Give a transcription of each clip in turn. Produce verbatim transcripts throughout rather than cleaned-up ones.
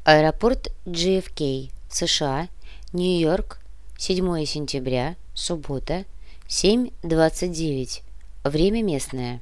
Аэропорт Джей Эф Кей, США, Нью-Йорк, седьмое сентября, суббота, семь двадцать девять. Время местное.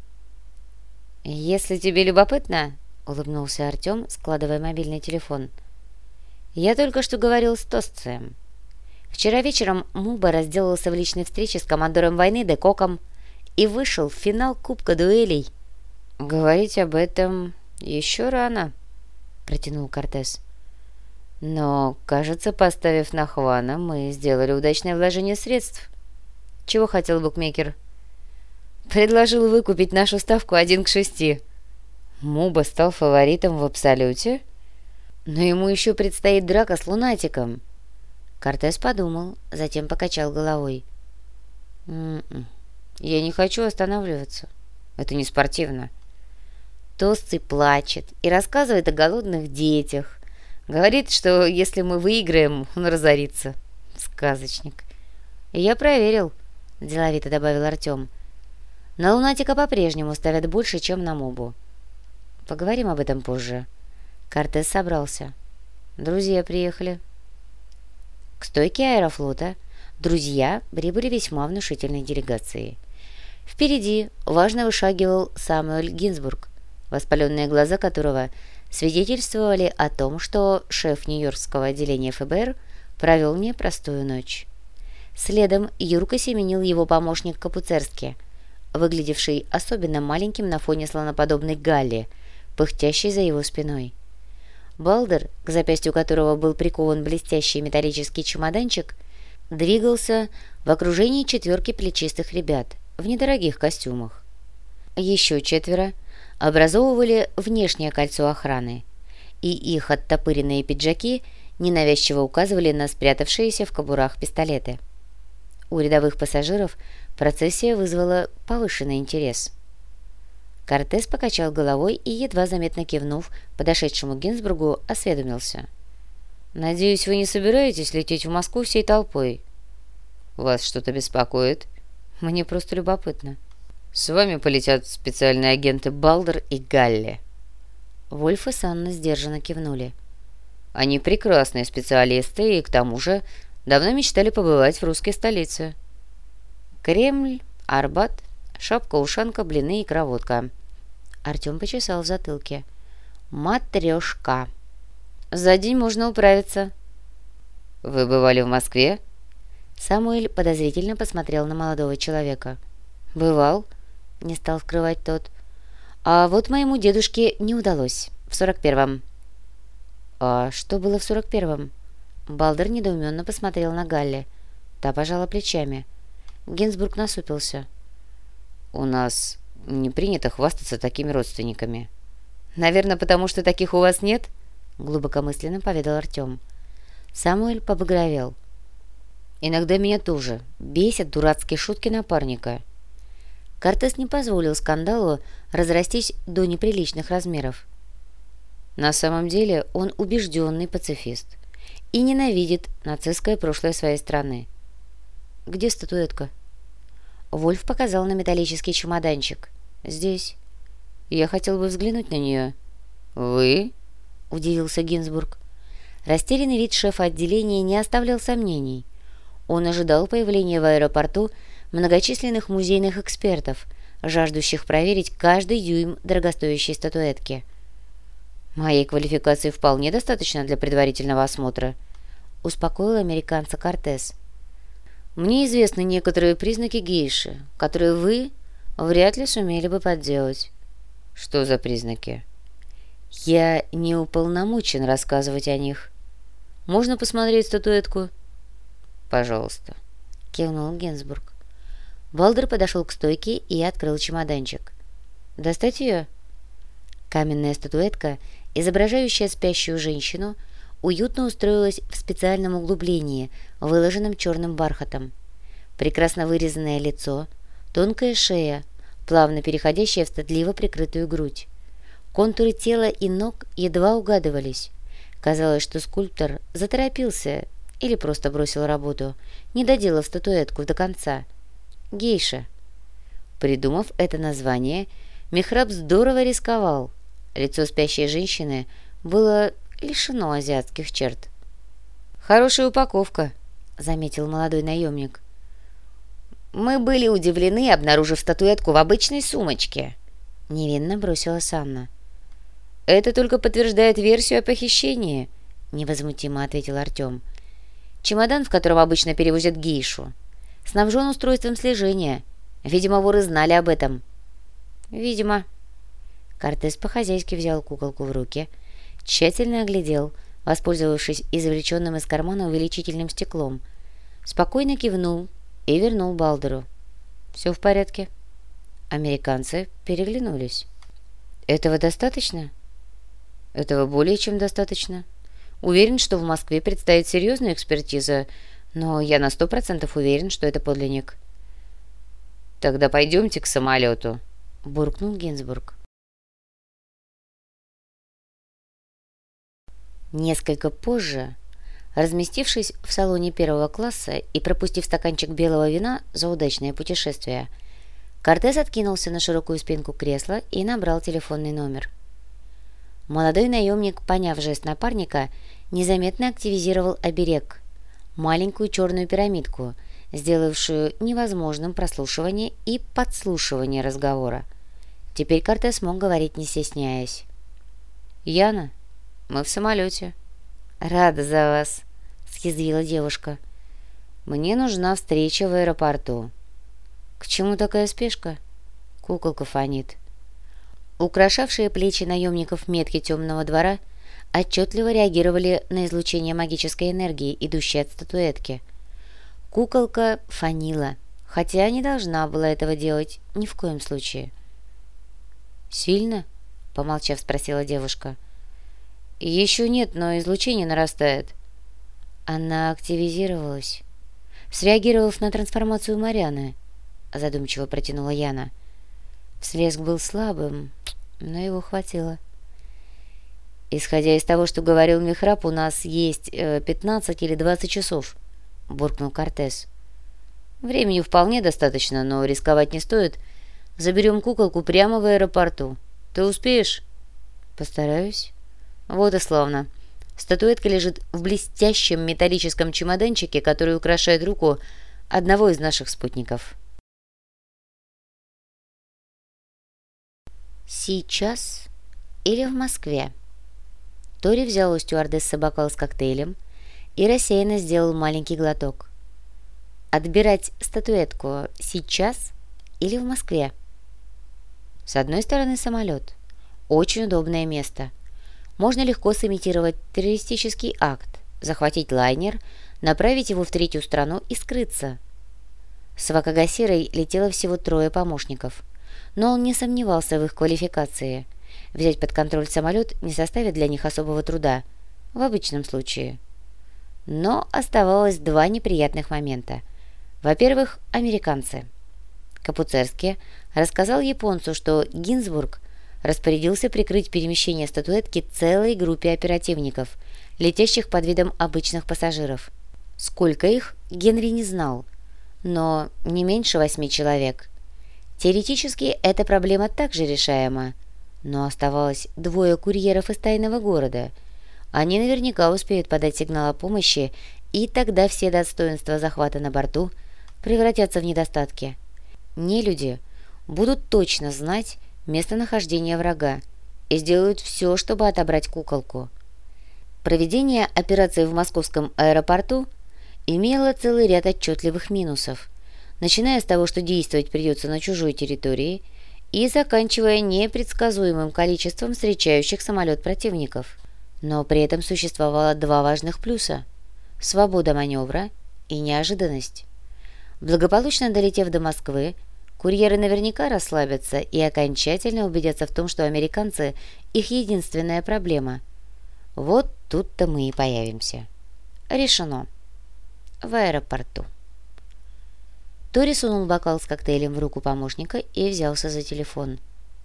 «Если тебе любопытно», — улыбнулся Артем, складывая мобильный телефон, — «я только что говорил с Тостцем. Вчера вечером Муба разделался в личной встрече с командором войны Декоком и вышел в финал Кубка дуэлей». «Говорить об этом еще рано», — протянул Кортес. «Но, кажется, поставив на Хвана, мы сделали удачное вложение средств. Чего хотел букмекер?» «Предложил выкупить нашу ставку один к шести. Муба стал фаворитом в абсолюте, но ему еще предстоит драка с лунатиком». Кортес подумал, затем покачал головой. «М-м, я не хочу останавливаться. Это не спортивно». Толстый плачет и рассказывает о голодных детях. Говорит, что если мы выиграем, он разорится. Сказочник. И я проверил, деловито добавил Артем. На лунатика по-прежнему ставят больше, чем на Мобу. Поговорим об этом позже. Кортес собрался. Друзья приехали. К стойке Аэрофлота друзья прибыли весьма внушительной делегацией. Впереди важно вышагивал Самуэль Гинзбург, воспаленные глаза которого свидетельствовали о том, что шеф Нью-Йоркского отделения Эф Бэ Эр провел непростую ночь. Следом юрко семенил его помощник Капуцерский, выглядевший особенно маленьким на фоне слоноподобной Галли, пыхтящей за его спиной. Балдер, к запястью которого был прикован блестящий металлический чемоданчик, двигался в окружении четверки плечистых ребят в недорогих костюмах. Еще четверо образовывали внешнее кольцо охраны, и их оттопыренные пиджаки ненавязчиво указывали на спрятавшиеся в кобурах пистолеты. У рядовых пассажиров процессия вызвала повышенный интерес. Кортес покачал головой и, едва заметно кивнув подошедшему Гинзбургу, осведомился. «Надеюсь, вы не собираетесь лететь в Москву всей толпой?» «Вас что-то беспокоит?» «Мне просто любопытно». «С вами полетят специальные агенты Балдер и Галли». Вольф и Санна сдержанно кивнули. «Они прекрасные специалисты и, к тому же, давно мечтали побывать в русской столице. Кремль, Арбат, шапка-ушанка, блины и кровотка». Артем почесал в затылке. «Матрешка. За день можно управиться». «Вы бывали в Москве?» Самуэль подозрительно посмотрел на молодого человека. «Бывал», — не стал скрывать тот. «А вот моему дедушке не удалось. В сорок первом». «А что было в сорок первом?» Балдер недоуменно посмотрел на Галли. Та пожала плечами. Гинзбург насупился. «У нас не принято хвастаться такими родственниками». «Наверное, потому что таких у вас нет?» Глубокомысленно поведал Артем. Самуэль побагровел. «Иногда меня тоже бесят дурацкие шутки напарника». Кортес не позволил скандалу разрастись до неприличных размеров. На самом деле он убежденный пацифист и ненавидит нацистское прошлое своей страны. «Где статуэтка?» Вольф показал на металлический чемоданчик. «Здесь. Я хотел бы взглянуть на нее». «Вы?» — удивился Гинзбург. Растерянный вид шефа отделения не оставлял сомнений. Он ожидал появления в аэропорту многочисленных музейных экспертов, жаждущих проверить каждый дюйм дорогостоящей статуэтки. «Моей квалификации вполне достаточно для предварительного осмотра», — успокоил американца Кортес. «Мне известны некоторые признаки гейши, которые вы вряд ли сумели бы подделать». «Что за признаки?» «Я не уполномочен рассказывать о них. Можно посмотреть статуэтку?» «Пожалуйста», — кивнул Гинзбург. Балдер подошел к стойке и открыл чемоданчик. «Достать ее?» Каменная статуэтка, изображающая спящую женщину, уютно устроилась в специальном углублении, выложенном черным бархатом. Прекрасно вырезанное лицо, тонкая шея, плавно переходящая в стыдливо прикрытую грудь. Контуры тела и ног едва угадывались. Казалось, что скульптор заторопился или просто бросил работу, не доделав статуэтку до конца. Гейша. Придумав это название, Мехраб здорово рисковал. Лицо спящей женщины было лишено азиатских черт. «Хорошая упаковка», — заметил молодой наемник. «Мы были удивлены, обнаружив статуэтку в обычной сумочке», — невинно бросила Санна. «Это только подтверждает версию о похищении», — невозмутимо ответил Артем. «Чемодан, в котором обычно перевозят гейшу, снабжен устройством слежения. Видимо, воры знали об этом». «Видимо». Кортес по-хозяйски взял куколку в руки, тщательно оглядел, воспользовавшись извлеченным из кармана увеличительным стеклом, спокойно кивнул и вернул Балдеру. «Все в порядке». Американцы переглянулись. «Этого достаточно?» «Этого более чем достаточно. Уверен, что в Москве предстоит серьезная экспертиза, но я на сто процентов уверен, что это подлинник». «Тогда пойдемте к самолету», — буркнул Гинзбург. Несколько позже, разместившись в салоне первого класса и пропустив стаканчик белого вина за удачное путешествие, Кортес откинулся на широкую спинку кресла и набрал телефонный номер. Молодой наемник, поняв жест напарника, незаметно активизировал оберег, маленькую черную пирамидку, сделавшую невозможным прослушивание и подслушивание разговора. Теперь Кортес мог говорить, не стесняясь. «Яна, мы в самолете». «Рада за вас», — съязвила девушка. «Мне нужна встреча в аэропорту». «К чему такая спешка?» Куколка фонит. Украшавшие плечи наемников метки темного двора отчетливо реагировали на излучение магической энергии, идущей от статуэтки. Куколка фонила, хотя не должна была этого делать ни в коем случае. «Сильно?» — помолчав, спросила девушка. «Еще нет, но излучение нарастает». Она активизировалась, среагировав на трансформацию Марианы, задумчиво протянула Яна. Всплеск был слабым, но его хватило. «Исходя из того, что говорил Михраб, у нас есть э, пятнадцать или двадцать часов», — буркнул Кортес. «Времени вполне достаточно, но рисковать не стоит. Заберем куколку прямо в аэропорту. Ты успеешь?» «Постараюсь». «Вот и славно. Статуэтка лежит в блестящем металлическом чемоданчике, который украшает руку одного из наших спутников». «Сейчас или в Москве?» Тори взял у стюардессы бокал с коктейлем и рассеянно сделал маленький глоток. «Отбирать статуэтку сейчас или в Москве?» С одной стороны, самолет. Очень удобное место. Можно легко сымитировать террористический акт, захватить лайнер, направить его в третью страну и скрыться. С Вакагасирой летело всего трое помощников, но он не сомневался в их квалификации. Взять под контроль самолет не составит для них особого труда, в обычном случае. Но оставалось два неприятных момента. Во-первых, американцы. Капуцерский рассказал японцу, что Гинзбург распорядился прикрыть перемещение статуэтки целой группе оперативников, летящих под видом обычных пассажиров. Сколько их, Генри не знал, но не меньше восьми человек. Теоретически эта проблема также решаема, но оставалось двое курьеров из тайного города. Они наверняка успеют подать сигнал о помощи, и тогда все достоинства захвата на борту превратятся в недостатки. Нелюди будут точно знать местонахождение врага и сделают все, чтобы отобрать куколку. Проведение операции в московском аэропорту имело целый ряд отчетливых минусов, начиная с того, что действовать придется на чужой территории, и заканчивая непредсказуемым количеством встречающих самолет противников. Но при этом существовало два важных плюса – свобода маневра и неожиданность. Благополучно долетев до Москвы, курьеры наверняка расслабятся и окончательно убедятся в том, что американцы – их единственная проблема. Вот тут-то мы и появимся. Решено. В аэропорту. Тори сунул бокал с коктейлем в руку помощника и взялся за телефон.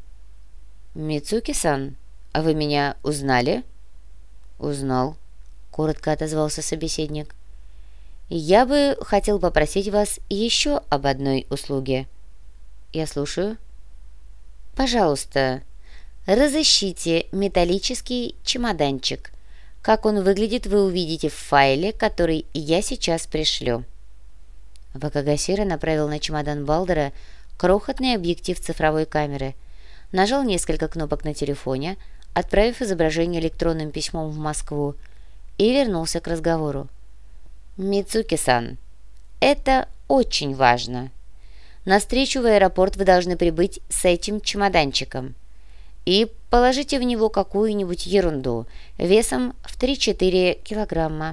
«Мицуки-сан, а вы меня узнали?» «Узнал», — коротко отозвался собеседник. «Я бы хотел попросить вас еще об одной услуге». «Я слушаю». «Пожалуйста, разыщите металлический чемоданчик, Как он выглядит, вы увидите в файле, который я сейчас пришлю». Вакагасира направил на чемодан Балдера крохотный объектив цифровой камеры, нажал несколько кнопок на телефоне, отправив изображение электронным письмом в Москву, и вернулся к разговору. «Мицуки-сан, это очень важно. На встречу в аэропорт вы должны прибыть с этим чемоданчиком и положите в него какую-нибудь ерунду весом в три-четыре килограмма».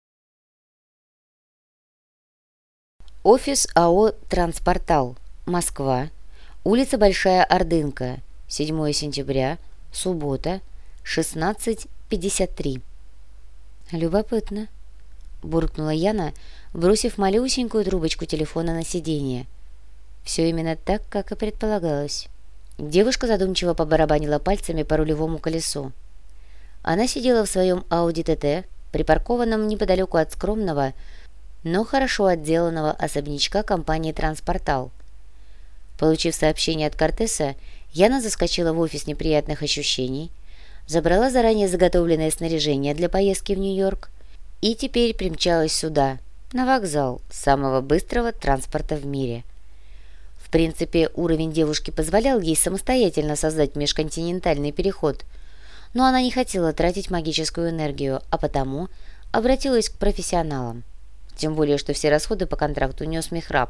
Офис АО «Транспортал», Москва, улица Большая Ордынка, седьмое сентября, суббота, шестнадцать пятьдесят три. «Любопытно», — буркнула Яна, бросив малюсенькую трубочку телефона на сиденье. Все именно так, как и предполагалось. Девушка задумчиво побарабанила пальцами по рулевому колесу. Она сидела в своем Ауди ТТ, припаркованном неподалеку от скромного, но хорошо отделанного особнячка компании «Транспортал». Получив сообщение от Кортеса, Яна заскочила в офис неприятных ощущений, забрала заранее заготовленное снаряжение для поездки в Нью-Йорк и теперь примчалась сюда, на вокзал самого быстрого транспорта в мире. В принципе, уровень девушки позволял ей самостоятельно создать межконтинентальный переход, но она не хотела тратить магическую энергию, а потому обратилась к профессионалам. Тем более, что все расходы по контракту нес Мехраб.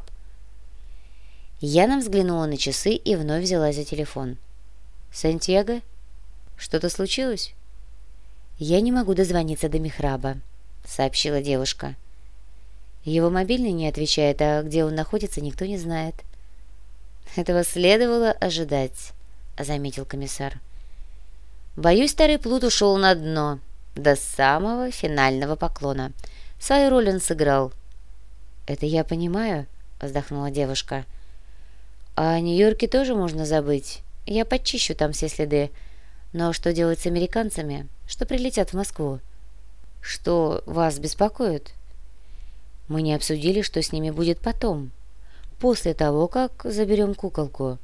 Яна взглянула на часы и вновь взялась за телефон. «Сантьяго? Что-то случилось?» «Я не могу дозвониться до Мехраба», — сообщила девушка. «Его мобильный не отвечает, а где он находится, никто не знает». «Этого следовало ожидать», — заметил комиссар. «Боюсь, старый плут ушел на дно до самого финального поклона. Свою роль он сыграл». «Это я понимаю», — вздохнула девушка. «А о Нью-Йорке тоже можно забыть. Я подчищу там все следы. Но что делать с американцами, что прилетят в Москву? Что вас беспокоит?» «Мы не обсудили, что с ними будет потом, после того, как заберем куколку».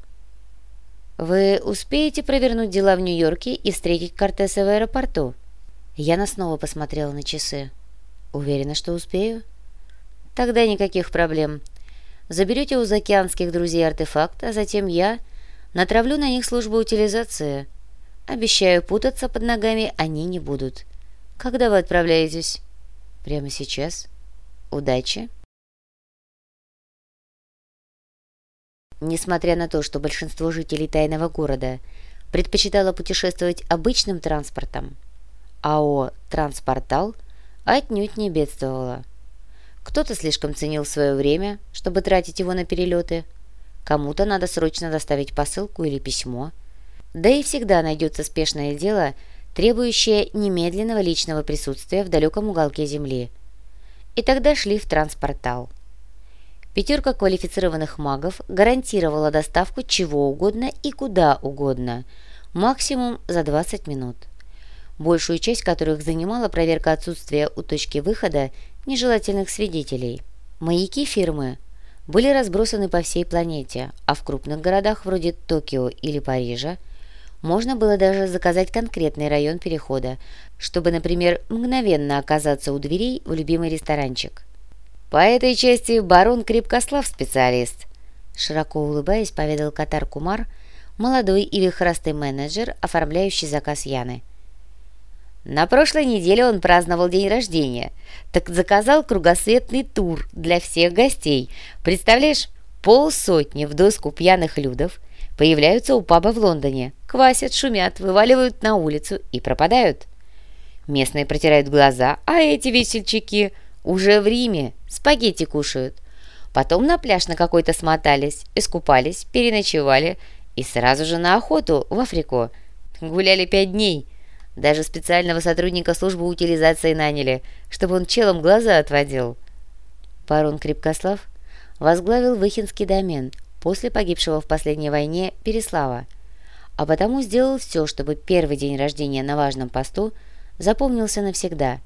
«Вы успеете провернуть дела в Нью-Йорке и встретить Кортеса в аэропорту?» Яна снова посмотрела на часы. «Уверена, что успею?» «Тогда никаких проблем. Заберете у заокеанских друзей артефакт, а затем я натравлю на них службу утилизации. Обещаю, путаться под ногами они не будут. Когда вы отправляетесь?» «Прямо сейчас. Удачи!» Несмотря на то, что большинство жителей тайного города предпочитало путешествовать обычным транспортом, АО «Транспортал» отнюдь не бедствовало. Кто-то слишком ценил свое время, чтобы тратить его на перелеты, кому-то надо срочно доставить посылку или письмо, да и всегда найдется спешное дело, требующее немедленного личного присутствия в далеком уголке Земли. И тогда шли в «Транспортал». Пятерка квалифицированных магов гарантировала доставку чего угодно и куда угодно, максимум за двадцать минут, большую часть которых занимала проверка отсутствия у точки выхода нежелательных свидетелей. Маяки фирмы были разбросаны по всей планете, а в крупных городах вроде Токио или Парижа можно было даже заказать конкретный район перехода, чтобы, например, мгновенно оказаться у дверей в любимый ресторанчик. «По этой части барон Крепкослав специалист», — широко улыбаясь, поведал Катар Кумар, молодой и вихрастый менеджер, оформляющий заказ Яны. «На прошлой неделе он праздновал день рождения, так заказал кругосветный тур для всех гостей. Представляешь, полсотни в доску пьяных людов появляются у паба в Лондоне, квасят, шумят, вываливают на улицу и пропадают. Местные протирают глаза, а эти весельчаки уже в Риме спагетти кушают. Потом на пляж на какой-то смотались, искупались, переночевали и сразу же на охоту в Африку. Гуляли пять дней». Даже специального сотрудника службы утилизации наняли, чтобы он челом глаза отводил. Барон Крепкослав возглавил Выхинский домен после погибшего в последней войне Переслава, а потому сделал все, чтобы первый день рождения на важном посту запомнился навсегда.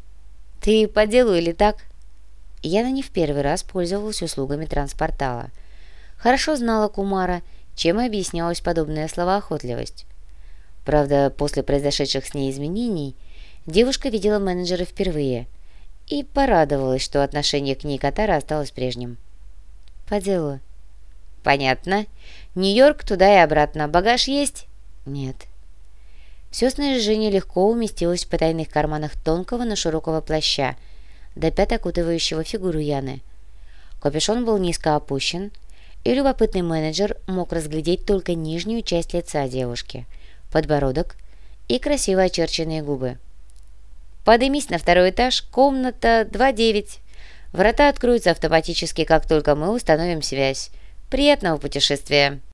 «Ты по делу или так?» Яна не в первый раз пользовалась услугами Транспортала. Хорошо знала Кумара, чем и объяснялась подобная словоохотливость. Правда, после произошедших с ней изменений Девушка видела менеджера впервые и порадовалась, что отношение к ней Катара осталось прежним. «По делу». «Понятно. Нью-Йорк туда и обратно. Багаж есть?» «Нет». Все снаряжение легко уместилось в потайных карманах тонкого, но широкого плаща, до пят окутывающего фигуру Яны. Капюшон был низко опущен, и любопытный менеджер мог разглядеть только нижнюю часть лица девушки, подбородок и красиво очерченные губы. «Подымись на второй этаж, комната два девять. Врата откроются автоматически, как только мы установим связь. Приятного путешествия!»